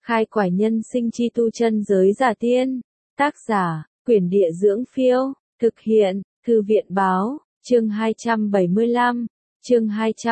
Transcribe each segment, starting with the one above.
Khai quải nhân sinh chi tu chân giới giả tiên. Tác giả, Quyển Địa Dưỡng Phiêu. Thực hiện, Thư viện Báo. Chương 275. Chương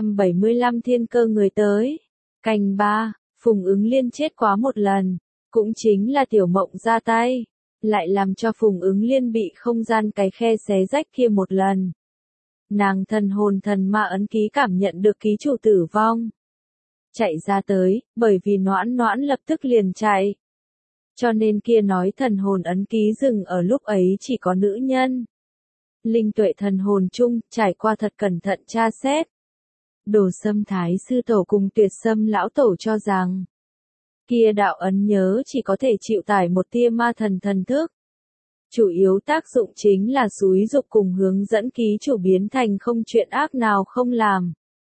275 Thiên cơ người tới. Canh 3. Phùng Ứng Liên chết quá một lần. Cũng chính là Tiểu Mộng ra tay. Lại làm cho Phùng Ứng Liên bị không gian cái khe xé rách kia một lần. Nàng thần hồn thần ma ấn ký cảm nhận được ký chủ tử vong. Chạy ra tới, bởi vì Noãn Noãn lập tức liền chạy. Cho nên kia nói thần hồn ấn ký dừng ở lúc ấy chỉ có nữ nhân. Linh tuệ thần hồn chung, trải qua thật cẩn thận tra xét. Đồ Sâm Thái sư tổ cùng Tuyệt Sâm lão tổ cho rằng, kia đạo ấn nhớ chỉ có thể chịu tải một tia ma thần thần thức. Chủ yếu tác dụng chính là xúi dục cùng hướng dẫn ký chủ biến thành không chuyện ác nào không làm.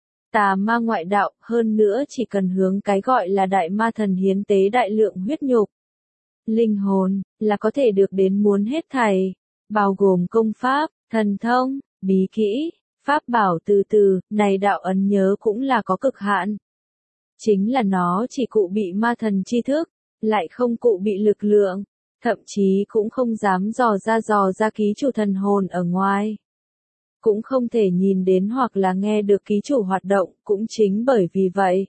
Tà ma ngoại đạo, hơn nữa chỉ cần hướng cái gọi là đại ma thần hiến tế đại lượng huyết nhục. Linh hồn, là có thể được đến muốn hết thảy, bao gồm công pháp, thần thông, bí kỹ, pháp bảo từ từ, này đạo ấn nhớ cũng là có cực hạn. Chính là nó chỉ cụ bị ma thần tri thức, lại không cụ bị lực lượng, thậm chí cũng không dám dò ra ký chủ thần hồn ở ngoài. Cũng không thể nhìn đến hoặc là nghe được ký chủ hoạt động, cũng chính bởi vì vậy.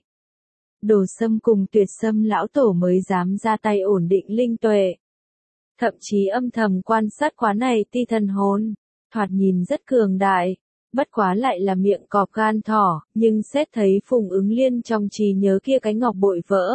Đồ Sâm cùng Tuyệt Sâm lão tổ mới dám ra tay ổn định linh tuệ. Thậm chí âm thầm quan sát quá này ti thần hồn, thoạt nhìn rất cường đại, bất quá lại là miệng cọp gan thỏ, nhưng xét thấy Phùng Ứng Liên trong trí nhớ kia cái ngọc bội vỡ.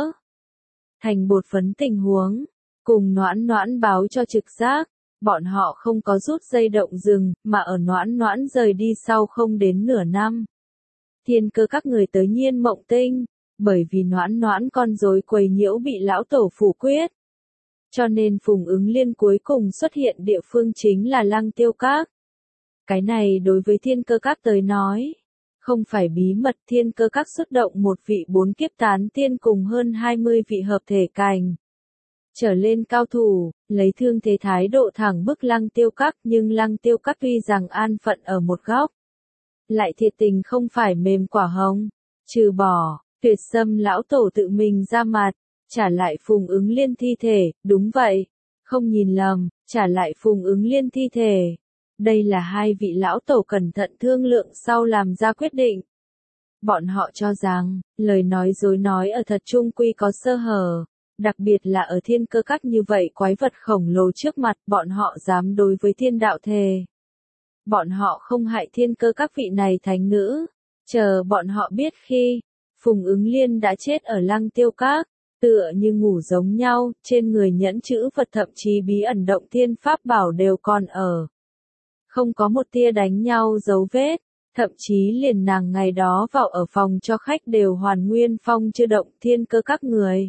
Thành bột phấn tình huống, cùng Noãn Noãn báo cho trực giác. Bọn họ không có rút dây động rừng, mà ở Noãn Noãn rời đi sau không đến nửa năm. Thiên cơ các người tới Nhiên Mộng Tinh, bởi vì Noãn Noãn con rối quấy nhiễu bị lão tổ phủ quyết. Cho nên Phùng Ứng Liên cuối cùng xuất hiện địa phương chính là Lăng Tiêu Các. Cái này đối với thiên cơ các tới nói, không phải bí mật. Thiên cơ các xuất động một vị 4 kiếp tán tiên cùng hơn 20 vị hợp thể cảnh trở lên cao thủ, lấy thương thế thái độ thẳng bức Lăng Tiêu Các, nhưng Lăng Tiêu Các tuy rằng an phận ở một góc, lại thiệt tình không phải mềm quả hồng, trừ bỏ, Tuyệt Sâm lão tổ tự mình ra mặt, trả lại Phùng Ứng Liên thi thể, đúng vậy, không nhìn lầm, trả lại Phùng Ứng Liên thi thể. Đây là hai vị lão tổ cẩn thận thương lượng sau làm ra quyết định. Bọn họ cho rằng, lời nói dối nói ở thật trung quy có sơ hở. Đặc biệt là ở thiên cơ các như vậy quái vật khổng lồ trước mặt, bọn họ dám đối với thiên đạo thề. Bọn họ không hại thiên cơ các vị này thánh nữ. Chờ bọn họ biết khi, Phùng Ứng Liên đã chết ở Lăng Tiêu Các, tựa như ngủ giống nhau, trên người nhẫn chữ vật thậm chí bí ẩn động thiên pháp bảo đều còn ở. Không có một tia đánh nhau dấu vết, thậm chí liền nàng ngày đó vào ở phòng cho khách đều hoàn nguyên phong chưa động. Thiên cơ các người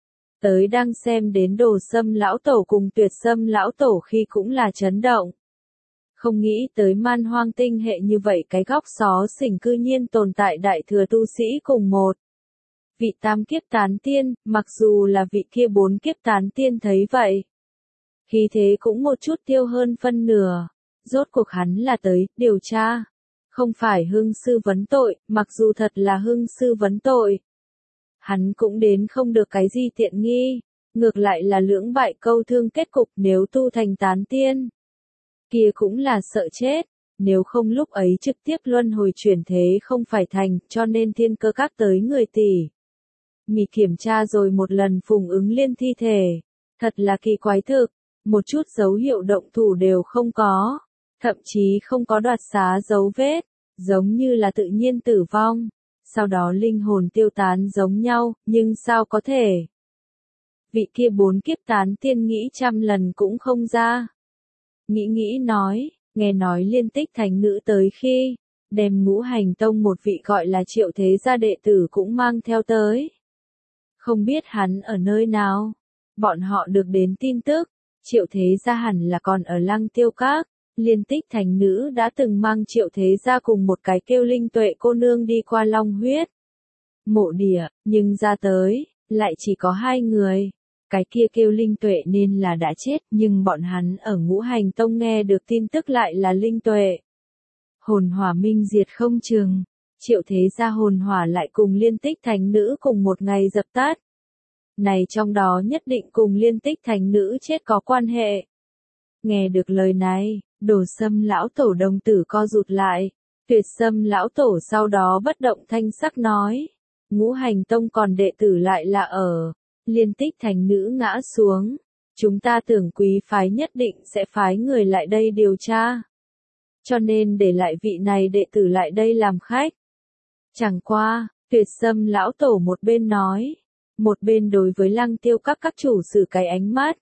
tới đang xem đến Đồ Sâm lão tổ cùng Tuyệt Sâm lão tổ khi cũng là chấn động. Không nghĩ tới Man Hoang tinh hệ như vậy cái góc xó xỉnh cư nhiên tồn tại đại thừa tu sĩ cùng một vị 8 kiếp tán tiên, mặc dù là vị kia 4 kiếp tán tiên thấy vậy. Khí thế cũng một chút tiêu hơn phân nửa, rốt cuộc hắn là tới điều tra. Không phải hưng sư vấn tội, mặc dù thật là hưng sư vấn tội. Hắn cũng đến không được cái gì tiện nghi, ngược lại là lưỡng bại câu thương kết cục. Nếu tu thành tán tiên, kia cũng là sợ chết, nếu không lúc ấy trực tiếp luân hồi chuyển thế không phải thành. Cho nên thiên cơ các tới người tỉ mỉ kiểm tra rồi một lần Phùng Ứng Liên thi thể, thật là kỳ quái thực, một chút dấu hiệu động thủ đều không có, thậm chí không có đoạt xá dấu vết, giống như là tự nhiên tử vong. Sau đó linh hồn tiêu tán giống nhau, nhưng sao có thể? Vị kia 4 kiếp tán tiên nghĩ trăm lần cũng không ra. Nghĩ nói, nghe nói Liên Tích thánh nữ tới khi, đem Ngũ Hành Tông một vị gọi là Triệu Thế gia đệ tử cũng mang theo tới. Không biết hắn ở nơi nào. Bọn họ được đến tin tức, Triệu Thế gia hẳn là còn ở Lăng Tiêu Các. Liên Tích thánh nữ đã từng mang Triệu Thế gia cùng một cái kêu Linh Tuệ cô nương đi qua Long Huyết mộ địa, nhưng ra tới, lại chỉ có 2 người. Cái kia kêu Linh Tuệ nên là đã chết, nhưng bọn hắn ở Ngũ Hành Tông nghe được tin tức lại là Linh Tuệ hồn hỏa minh diệt không chừng. Triệu Thế gia hồn hỏa lại cùng Liên Tích thánh nữ cùng một ngày dập tắt. này trong đó nhất định cùng Liên Tích thánh nữ chết có quan hệ. Nghe được lời này, Đồ Sâm lão tổ đồng tử co rụt lại, Tuyệt Sâm lão tổ sau đó bất động thanh sắc nói, Ngũ Hành Tông còn đệ tử lại là ở, Liên Tích thánh nữ ngã xuống, chúng ta tưởng quý phái nhất định sẽ phái người lại đây điều tra. Cho nên để lại vị này đệ tử lại đây làm khách. Chẳng qua, Tuyệt Sâm lão tổ một bên nói, một bên đối với Lăng Tiêu các chủ sử cái ánh mắt.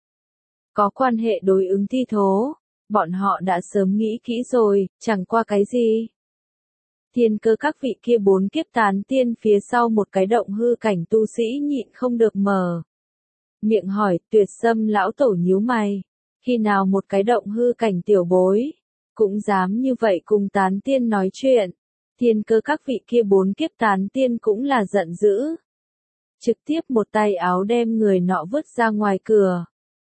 Có quan hệ đối ứng thi thố, bọn họ đã sớm nghĩ kỹ rồi, chẳng qua cái gì. Thiên Cơ các vị kia 4 kiếp tán tiên phía sau một cái động hư cảnh tu sĩ nhịn không được mở miệng hỏi. Tuyệt Sâm lão tổ nhíu mày, khi nào một cái động hư cảnh tiểu bối cũng dám như vậy cùng tán tiên nói chuyện. Thiên Cơ các vị kia 4 kiếp tán tiên cũng là giận dữ, trực tiếp một tay áo đem người nọ vứt ra ngoài cửa.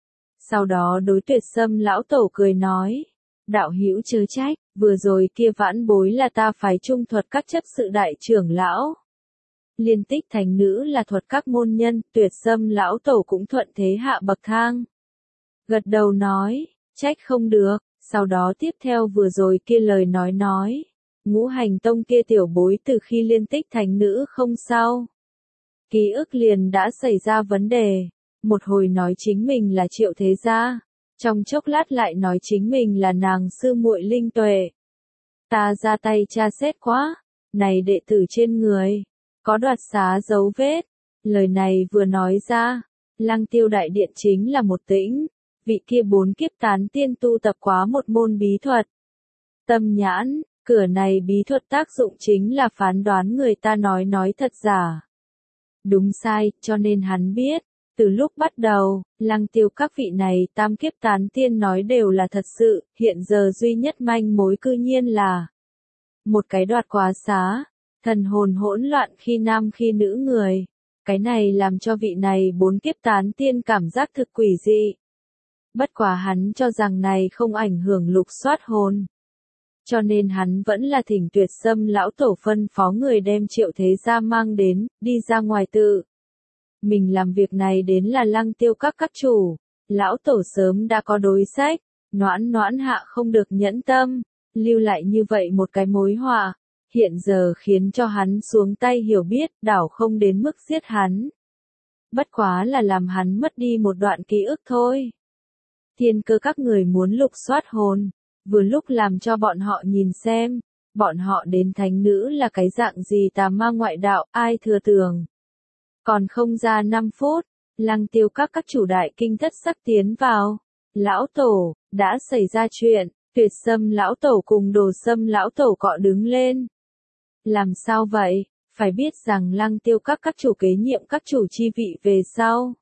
Sau đó đối Tuyệt Sâm lão tổ cười nói, đạo hữu chớ trách, vừa rồi kia vãn bối là ta phái trung thuật các chấp sự đại trưởng lão. Liên Tích thánh nữ là thuật các môn nhân. Tuyệt Sâm lão tổ cũng thuận thế hạ bậc thang, gật đầu nói, trách không được. Sau đó tiếp theo vừa rồi kia lời nói, Ngũ Hành Tông kia tiểu bối từ khi Liên Tích thánh nữ không sao, ký ức liền đã xảy ra vấn đề. Một hồi nói chính mình là Triệu Thế Gia, trong chốc lát lại nói chính mình là nàng sư muội Linh Tuệ. Ta ra tay tra xét quá, này đệ tử trên người có đoạt xá dấu vết. Lời này vừa nói ra, Lăng Tiêu đại điện chính là một tĩnh. Vị kia 4 kiếp tán tiên tu tập quá một môn bí thuật Tâm nhãn, cửa này bí thuật tác dụng chính là phán đoán người ta nói thật giả, đúng sai, cho nên hắn biết, từ lúc bắt đầu, Lăng Tiêu các vị này tam kiếp tán tiên nói đều là thật sự. Hiện giờ duy nhất manh mối cư nhiên là một cái đoạt quá xá, thần hồn hỗn loạn khi nam khi nữ người. Cái này làm cho vị này 4 kiếp tán tiên cảm giác thực quỷ dị. Bất quá hắn cho rằng này không ảnh hưởng lục soát hồn, cho nên hắn vẫn là thỉnh Tuyệt Sâm lão tổ phân phó người đem Triệu Thế Gia mang đến, đi ra ngoài tự mình làm việc này đến là Lăng Tiêu các chủ. Lão tổ sớm đã có đối sách, noãn hạ không được nhẫn tâm, lưu lại như vậy một cái mối họa, hiện giờ khiến cho hắn xuống tay hiểu biết, đảo không đến mức giết hắn. Bất quá là làm hắn mất đi một đoạn ký ức thôi. Thiên Cơ các người muốn lục soát hồn, vừa lúc làm cho bọn họ nhìn xem, bọn họ đến thánh nữ là cái dạng gì tà ma ngoại đạo, ai thừa tưởng. Còn không ra 5 phút, Lăng Tiêu các chủ đại kinh thất sắc tiến vào. Lão tổ, đã xảy ra chuyện. Tuyệt Sâm lão tổ cùng Đồ Sâm lão tổ cọ đứng lên. Làm sao vậy? Phải biết rằng Lăng Tiêu các chủ kế nhiệm các chủ chi vị về sau,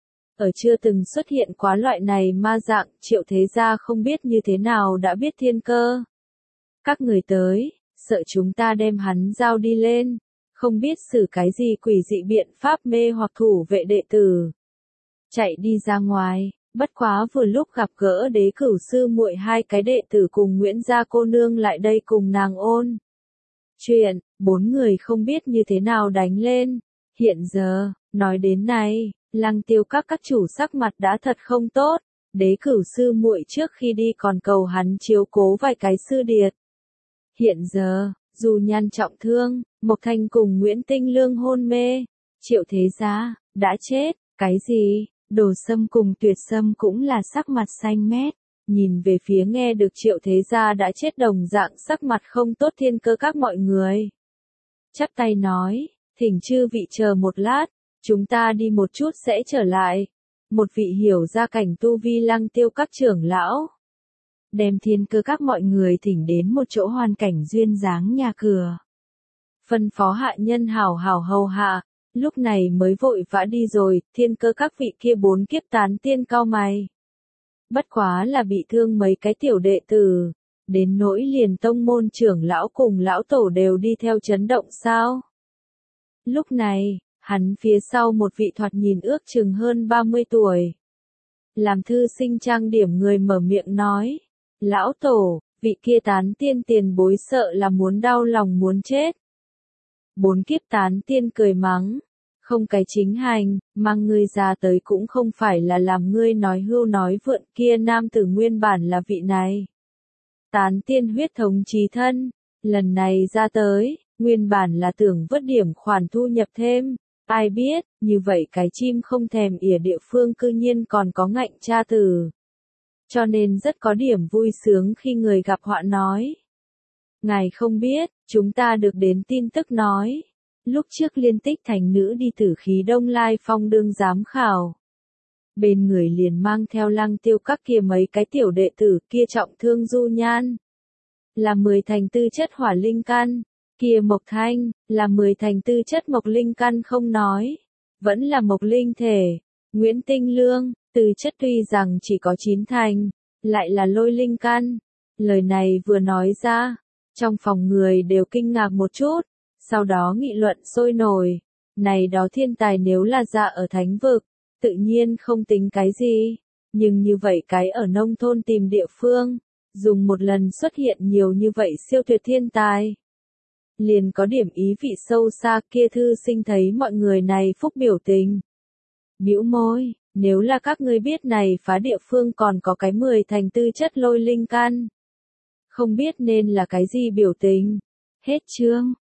ở chưa từng xuất hiện quá loại này ma dạng. Triệu Thế Gia không biết như thế nào đã biết Thiên Cơ các người tới, sợ chúng ta đem hắn giao đi lên, không biết xử cái gì quỷ dị biện pháp mê hoặc thủ vệ đệ tử, chạy đi ra ngoài. Bất quá vừa lúc gặp gỡ Đế Cửu sư muội 2 cái đệ tử cùng Nguyễn gia cô nương lại đây cùng nàng ôn chuyện. 4 người không biết như thế nào đánh lên. Hiện giờ, nói đến này, Lăng Tiêu các chủ sắc mặt đã thật không tốt. Đế Cửu sư muội trước khi đi còn cầu hắn chiếu cố vài cái sư điệt. Hiện giờ, dù Nhan trọng thương, Mộc Thanh cùng Nguyễn Tinh Lương hôn mê, Triệu Thế Gia đã chết. Cái gì? Đồ Sâm cùng Tuyệt Sâm cũng là sắc mặt xanh mét, nhìn về phía nghe được Triệu Thế Gia đã chết đồng dạng sắc mặt không tốt Thiên Cơ các mọi người. Chắp tay nói, thỉnh chư vị chờ một lát, chúng ta đi một chút sẽ trở lại. Một vị hiểu ra cảnh tu vi Lăng Tiêu các trưởng lão đem Thiên Cơ các mọi người thỉnh đến một chỗ hoàn cảnh duyên dáng nhà cửa. Phân phó hạ nhân hảo hảo hầu hạ, lúc này mới vội vã đi rồi. Thiên Cơ các vị kia 4 kiếp tán tiên cau mày. Bất quá là bị thương mấy cái tiểu đệ tử, đến nỗi liền tông môn trưởng lão cùng lão tổ đều đi theo chấn động sao. Lúc này, hắn phía sau một vị thoạt nhìn ước chừng hơn 30 tuổi. Làm thư sinh trang điểm người mở miệng nói, lão tổ, vị kia tán tiên tiền bối sợ là muốn đau lòng muốn chết. 4 kiếp tán tiên cười mắng, không cái chính hành, mang ngươi ra tới cũng không phải là làm ngươi nói hưu nói vượn kia nam tử nguyên bản là vị này. Tán tiên huyết thống chí thân, lần này ra tới, nguyên bản là tưởng vớt điểm khoản thu nhập thêm, ai biết, như vậy cái chim không thèm ỉa địa phương cư nhiên còn có ngạnh cha tử. Cho nên rất có điểm vui sướng khi người gặp họa nói. Ngài không biết, chúng ta được đến tin tức nói. Lúc trước Liên Tích thành nữ đi Tử Khí Đông Lai Phong đương giám khảo. Bên người liền mang theo Lăng Tiêu các kia mấy cái tiểu đệ tử kia trọng thương du nhan. Là 10 thành tư chất hỏa linh căn, kia Mộc Thanh, là 10 thành tư chất mộc linh căn không nói. Vẫn là mộc linh thể, Nguyễn Tinh Lương, tư chất tuy rằng chỉ có 9 thành, lại là lôi linh căn. Lời này vừa nói ra, trong phòng người đều kinh ngạc một chút. Sau đó nghị luận sôi nổi, này đó thiên tài nếu là ra ở thánh vực, tự nhiên không tính cái gì, nhưng như vậy cái ở nông thôn tìm địa phương, dùng một lần xuất hiện nhiều như vậy siêu tuyệt thiên tài. Liền có điểm ý vị sâu xa kia thư sinh thấy mọi người này phúc biểu tình. Bĩu môi, nếu là các ngươi biết này phá địa phương còn có cái 10 thành tư chất lôi linh căn. Không biết nên là cái gì biểu tình. Hết chương.